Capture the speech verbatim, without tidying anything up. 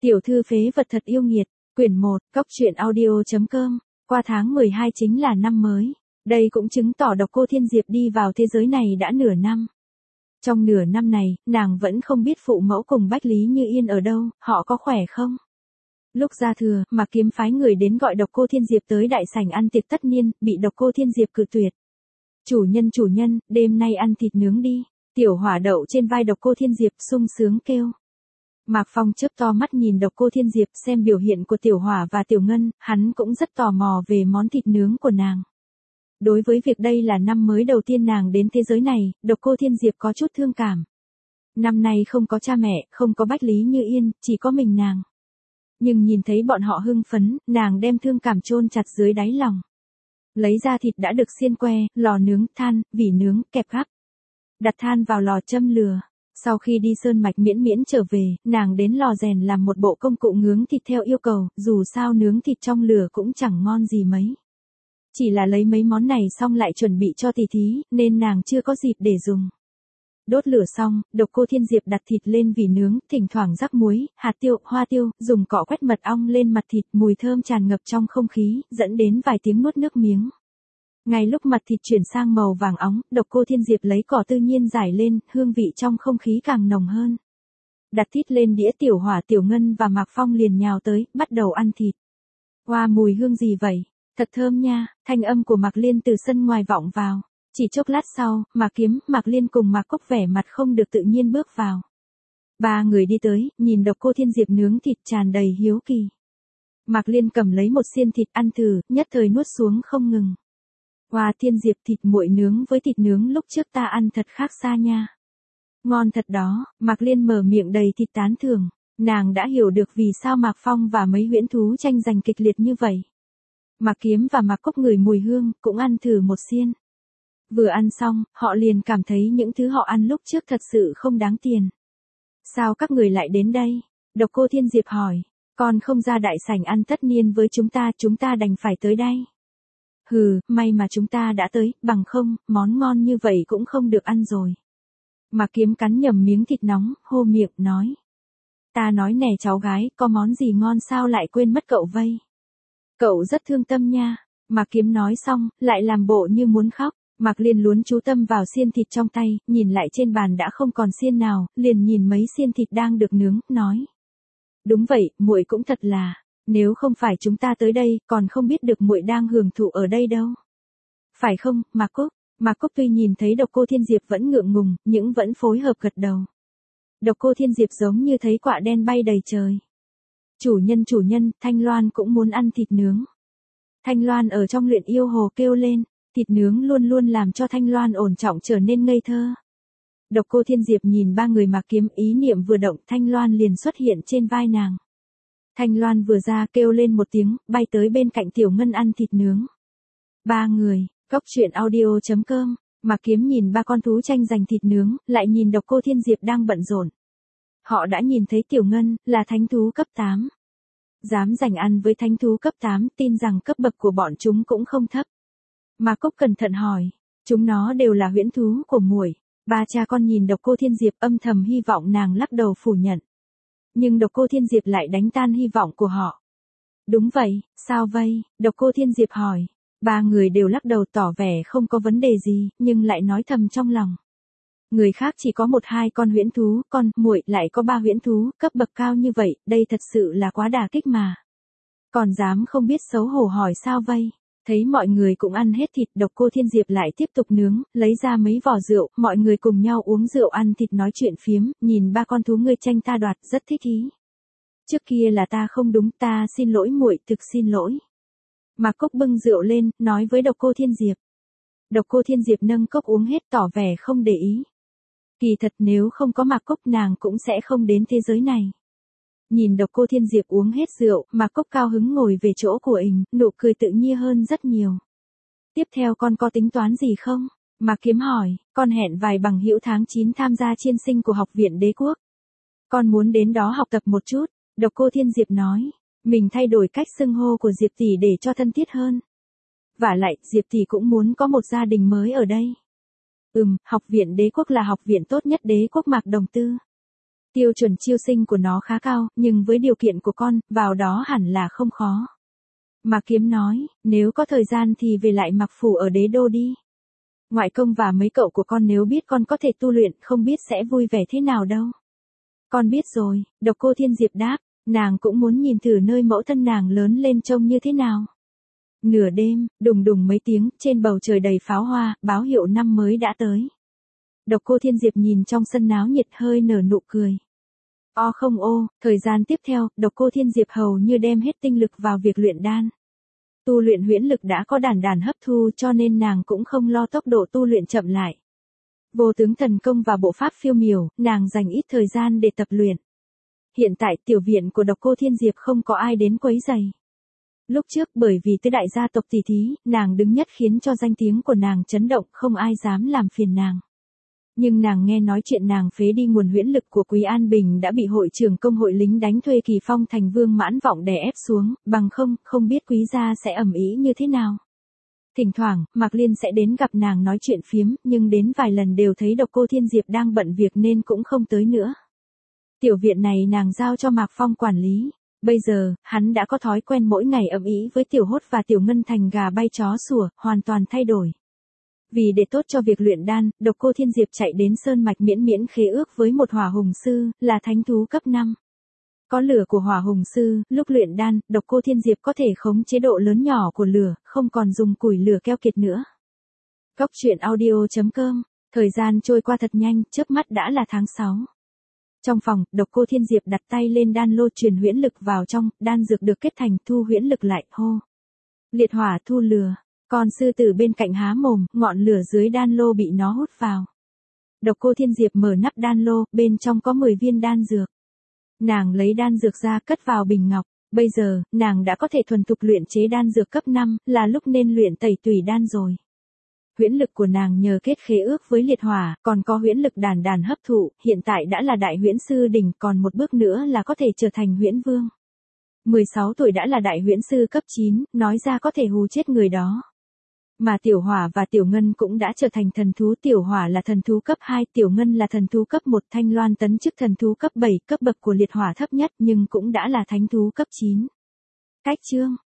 Tiểu thư phế vật thật yêu nghiệt, quyển một, cóc truyện audio.com, qua tháng mười hai chính là năm mới. Đây cũng chứng tỏ Độc Cô Thiên Diệp đi vào thế giới này đã nửa năm. Trong nửa năm này, nàng vẫn không biết phụ mẫu cùng Bách Lý Như Yên ở đâu, họ có khỏe không? Lúc ra thừa, Mạc Kiếm phái người đến gọi Độc Cô Thiên Diệp tới đại sảnh ăn tiệc tất niên, bị Độc Cô Thiên Diệp cự tuyệt. Chủ nhân chủ nhân, đêm nay ăn thịt nướng đi. Tiểu Hỏa đậu trên vai Độc Cô Thiên Diệp sung sướng kêu. Mạc Phong chớp to mắt nhìn Độc Cô Thiên Diệp xem biểu hiện của Tiểu Hỏa và Tiểu Ngân, hắn cũng rất tò mò về món thịt nướng của nàng. Đối với việc đây là năm mới đầu tiên nàng đến thế giới này, Độc Cô Thiên Diệp có chút thương cảm. Năm nay không có cha mẹ, không có Bách Lý Như Yên, chỉ có mình nàng. Nhưng nhìn thấy bọn họ hưng phấn, nàng đem thương cảm chôn chặt dưới đáy lòng. Lấy ra thịt đã được xiên que, lò nướng, than, vỉ nướng, kẹp gắp. Đặt than vào lò châm lửa. Sau khi đi sơn mạch miễn miễn trở về, nàng đến lò rèn làm một bộ công cụ nướng thịt theo yêu cầu, dù sao nướng thịt trong lửa cũng chẳng ngon gì mấy. Chỉ là lấy mấy món này xong lại chuẩn bị cho tỷ thí, nên nàng chưa có dịp để dùng. Đốt lửa xong, Độc Cô Thiên Diệp đặt thịt lên vỉ nướng, thỉnh thoảng rắc muối, hạt tiêu, hoa tiêu, dùng cọ quét mật ong lên mặt thịt, mùi thơm tràn ngập trong không khí, dẫn đến vài tiếng nuốt nước miếng. Ngay lúc mặt thịt chuyển sang màu vàng óng, Độc Cô Thiên Diệp lấy cỏ tự nhiên rải lên, hương vị trong không khí càng nồng hơn. Đặt thịt lên đĩa, Tiểu Hỏa, Tiểu Ngân và Mạc Phong liền nhào tới, bắt đầu ăn thịt. Hoa, mùi hương gì vậy? Thật thơm nha, thanh âm của Mạc Liên từ sân ngoài vọng vào. Chỉ chốc lát sau, Mạc Kiếm, Mạc Liên cùng Mạc Cốc vẻ mặt không được tự nhiên bước vào. Ba người đi tới, nhìn Độc Cô Thiên Diệp nướng thịt tràn đầy hiếu kỳ. Mạc Liên cầm lấy một xiên thịt ăn thử, nhất thời nuốt xuống không ngừng. Hoa, Thiên Diệp, thịt muội nướng với thịt nướng lúc trước ta ăn thật khác xa nha. Ngon thật đó, Mạc Liên mở miệng đầy thịt tán thưởng, nàng đã hiểu được vì sao Mạc Phong và mấy huyễn thú tranh giành kịch liệt như vậy. Mạc Kiếm và Mạc Cốc ngửi mùi hương, cũng ăn thử một xiên. Vừa ăn xong, họ liền cảm thấy những thứ họ ăn lúc trước thật sự không đáng tiền. Sao các người lại đến đây? Độc Cô Thiên Diệp hỏi, con không ra đại sảnh ăn tất niên với chúng ta, chúng ta đành phải tới đây. Hừ, may mà chúng ta đã tới, bằng không, món ngon như vậy cũng không được ăn rồi. Mạc Kiếm cắn nhầm miếng thịt nóng, hô miệng, nói. Ta nói nè cháu gái, có món gì ngon sao lại quên mất cậu vây? Cậu rất thương tâm nha. Mạc Kiếm nói xong, lại làm bộ như muốn khóc. Mạc Liên luốn chú tâm vào xiên thịt trong tay, nhìn lại trên bàn đã không còn xiên nào, liền nhìn mấy xiên thịt đang được nướng, nói. Đúng vậy, muội cũng thật là, nếu không phải chúng ta tới đây, còn không biết được muội đang hưởng thụ ở đây đâu. Phải không, Mạc Cốc? Mạc Cốc tuy nhìn thấy Độc Cô Thiên Diệp vẫn ngượng ngùng, nhưng vẫn phối hợp gật đầu. Độc Cô Thiên Diệp giống như thấy quạ đen bay đầy trời. Chủ nhân chủ nhân, Thanh Loan cũng muốn ăn thịt nướng. Thanh Loan ở trong luyện yêu hồ kêu lên. Thịt nướng luôn luôn làm cho Thanh Loan ổn trọng trở nên ngây thơ. Độc Cô Thiên Diệp nhìn ba người Mạc Kiếm, ý niệm vừa động, Thanh Loan liền xuất hiện trên vai nàng. Thanh Loan vừa ra kêu lên một tiếng, bay tới bên cạnh Tiểu Ngân ăn thịt nướng. Ba người, cóc truyện audio.com, Mạc Kiếm nhìn ba con thú tranh giành thịt nướng, lại nhìn Độc Cô Thiên Diệp đang bận rộn. Họ đã nhìn thấy Tiểu Ngân, là thánh thú cấp tám. Dám giành ăn với thánh thú cấp tám, tin rằng cấp bậc của bọn chúng cũng không thấp. Mạc Cốc cẩn thận hỏi, chúng nó đều là huyễn thú của muội. Ba cha con nhìn Độc Cô Thiên Diệp âm thầm hy vọng nàng lắc đầu phủ nhận. Nhưng Độc Cô Thiên Diệp lại đánh tan hy vọng của họ. Đúng vậy, sao vậy? Độc Cô Thiên Diệp hỏi. Ba người đều lắc đầu tỏ vẻ không có vấn đề gì, nhưng lại nói thầm trong lòng. Người khác chỉ có một hai con huyễn thú, con muội lại có ba huyễn thú, cấp bậc cao như vậy, đây thật sự là quá đả kích mà. Còn dám không biết xấu hổ hỏi sao vậy? Thấy mọi người cũng ăn hết thịt, Độc Cô Thiên Diệp lại tiếp tục nướng, lấy ra mấy vỏ rượu, mọi người cùng nhau uống rượu ăn thịt nói chuyện phiếm, nhìn ba con thú ngươi tranh ta đoạt, rất thích ý. Trước kia là ta không đúng, ta xin lỗi muội, thực xin lỗi. Mạc Cốc bưng rượu lên, nói với Độc Cô Thiên Diệp. Độc Cô Thiên Diệp nâng cốc uống hết tỏ vẻ không để ý. Kỳ thật nếu không có Mạc Cốc nàng cũng sẽ không đến thế giới này. Nhìn Độc Cô Thiên Diệp uống hết rượu, Mạc Cốc cao hứng ngồi về chỗ của mình, nụ cười tự nhiên hơn rất nhiều. Tiếp theo con có tính toán gì không? Mạc Kiếm hỏi, con hẹn vài bằng hữu tháng chín tham gia chiên sinh của Học viện Đế Quốc. Con muốn đến đó học tập một chút, Độc Cô Thiên Diệp nói, mình thay đổi cách xưng hô của Diệp tỷ để cho thân thiết hơn. Vả lại, Diệp tỷ cũng muốn có một gia đình mới ở đây. Ừm, Học viện Đế Quốc là học viện tốt nhất Đế Quốc Mạc Đồng Tư. Tiêu chuẩn chiêu sinh của nó khá cao, nhưng với điều kiện của con, vào đó hẳn là không khó. Mạc Kiếm nói, nếu có thời gian thì về lại Mạc Phủ ở đế đô đi. Ngoại công và mấy cậu của con nếu biết con có thể tu luyện không biết sẽ vui vẻ thế nào đâu. Con biết rồi, Độc Cô Thiên Diệp đáp, nàng cũng muốn nhìn thử nơi mẫu thân nàng lớn lên trông như thế nào. Nửa đêm, đùng đùng mấy tiếng, trên bầu trời đầy pháo hoa, báo hiệu năm mới đã tới. Độc Cô Thiên Diệp nhìn trong sân náo nhiệt hơi nở nụ cười. O không ô, thời gian tiếp theo, Độc Cô Thiên Diệp hầu như đem hết tinh lực vào việc luyện đan. Tu luyện huyễn lực đã có đàn đàn hấp thu cho nên nàng cũng không lo tốc độ tu luyện chậm lại. Vô tướng thần công và bộ pháp phiêu miểu, nàng dành ít thời gian để tập luyện. Hiện tại tiểu viện của Độc Cô Thiên Diệp không có ai đến quấy rầy. Lúc trước bởi vì tứ đại gia tộc tỷ thí, nàng đứng nhất khiến cho danh tiếng của nàng chấn động, không ai dám làm phiền nàng. Nhưng nàng nghe nói chuyện nàng phế đi nguồn huyễn lực của Quý An Bình đã bị hội trưởng công hội lính đánh thuê Kỳ Phong thành Vương Mãn Vọng đè ép xuống, bằng không, không biết Quý gia sẽ ầm ĩ như thế nào. Thỉnh thoảng, Mạc Liên sẽ đến gặp nàng nói chuyện phiếm, nhưng đến vài lần đều thấy Độc Cô Thiên Diệp đang bận việc nên cũng không tới nữa. Tiểu viện này nàng giao cho Mạc Phong quản lý. Bây giờ, hắn đã có thói quen mỗi ngày ầm ĩ với Tiểu Hốt và Tiểu Ngân thành gà bay chó sủa, hoàn toàn thay đổi. Vì để tốt cho việc luyện đan, Độc Cô Thiên Diệp chạy đến Sơn Mạch miễn miễn khế ước với một hỏa hùng sư, là thánh thú cấp năm. Có lửa của hỏa hùng sư, lúc luyện đan, Độc Cô Thiên Diệp có thể khống chế độ lớn nhỏ của lửa, không còn dùng củi lửa keo kiệt nữa. Góc truyện audio chấm com, thời gian trôi qua thật nhanh, chớp mắt đã là tháng sáu. Trong phòng, Độc Cô Thiên Diệp đặt tay lên đan lô truyền huyễn lực vào trong, đan dược được kết thành thu huyễn lực lại, hô. Liệt hỏa thu lửa. Con sư tử bên cạnh há mồm, ngọn lửa dưới đan lô bị nó hút vào. Độc Cô Thiên Diệp mở nắp đan lô, bên trong có mười viên đan dược. Nàng lấy đan dược ra cất vào bình ngọc. Bây giờ, nàng đã có thể thuần thục luyện chế đan dược cấp năm, là lúc nên luyện tẩy tùy đan rồi. Huyễn lực của nàng nhờ kết khế ước với liệt hỏa, còn có huyễn lực đàn đàn hấp thụ, hiện tại đã là đại huyễn sư đỉnh, còn một bước nữa là có thể trở thành huyễn vương. mười sáu tuổi đã là đại huyễn sư cấp chín, nói ra có thể hù chết người đó. Mà Tiểu Hỏa và Tiểu Ngân cũng đã trở thành thần thú. Tiểu Hỏa là thần thú cấp hai, Tiểu Ngân là thần thú cấp một, Thanh Loan tấn chức thần thú cấp bảy, cấp bậc của liệt hỏa thấp nhất nhưng cũng đã là thánh thú cấp chín. Cách chương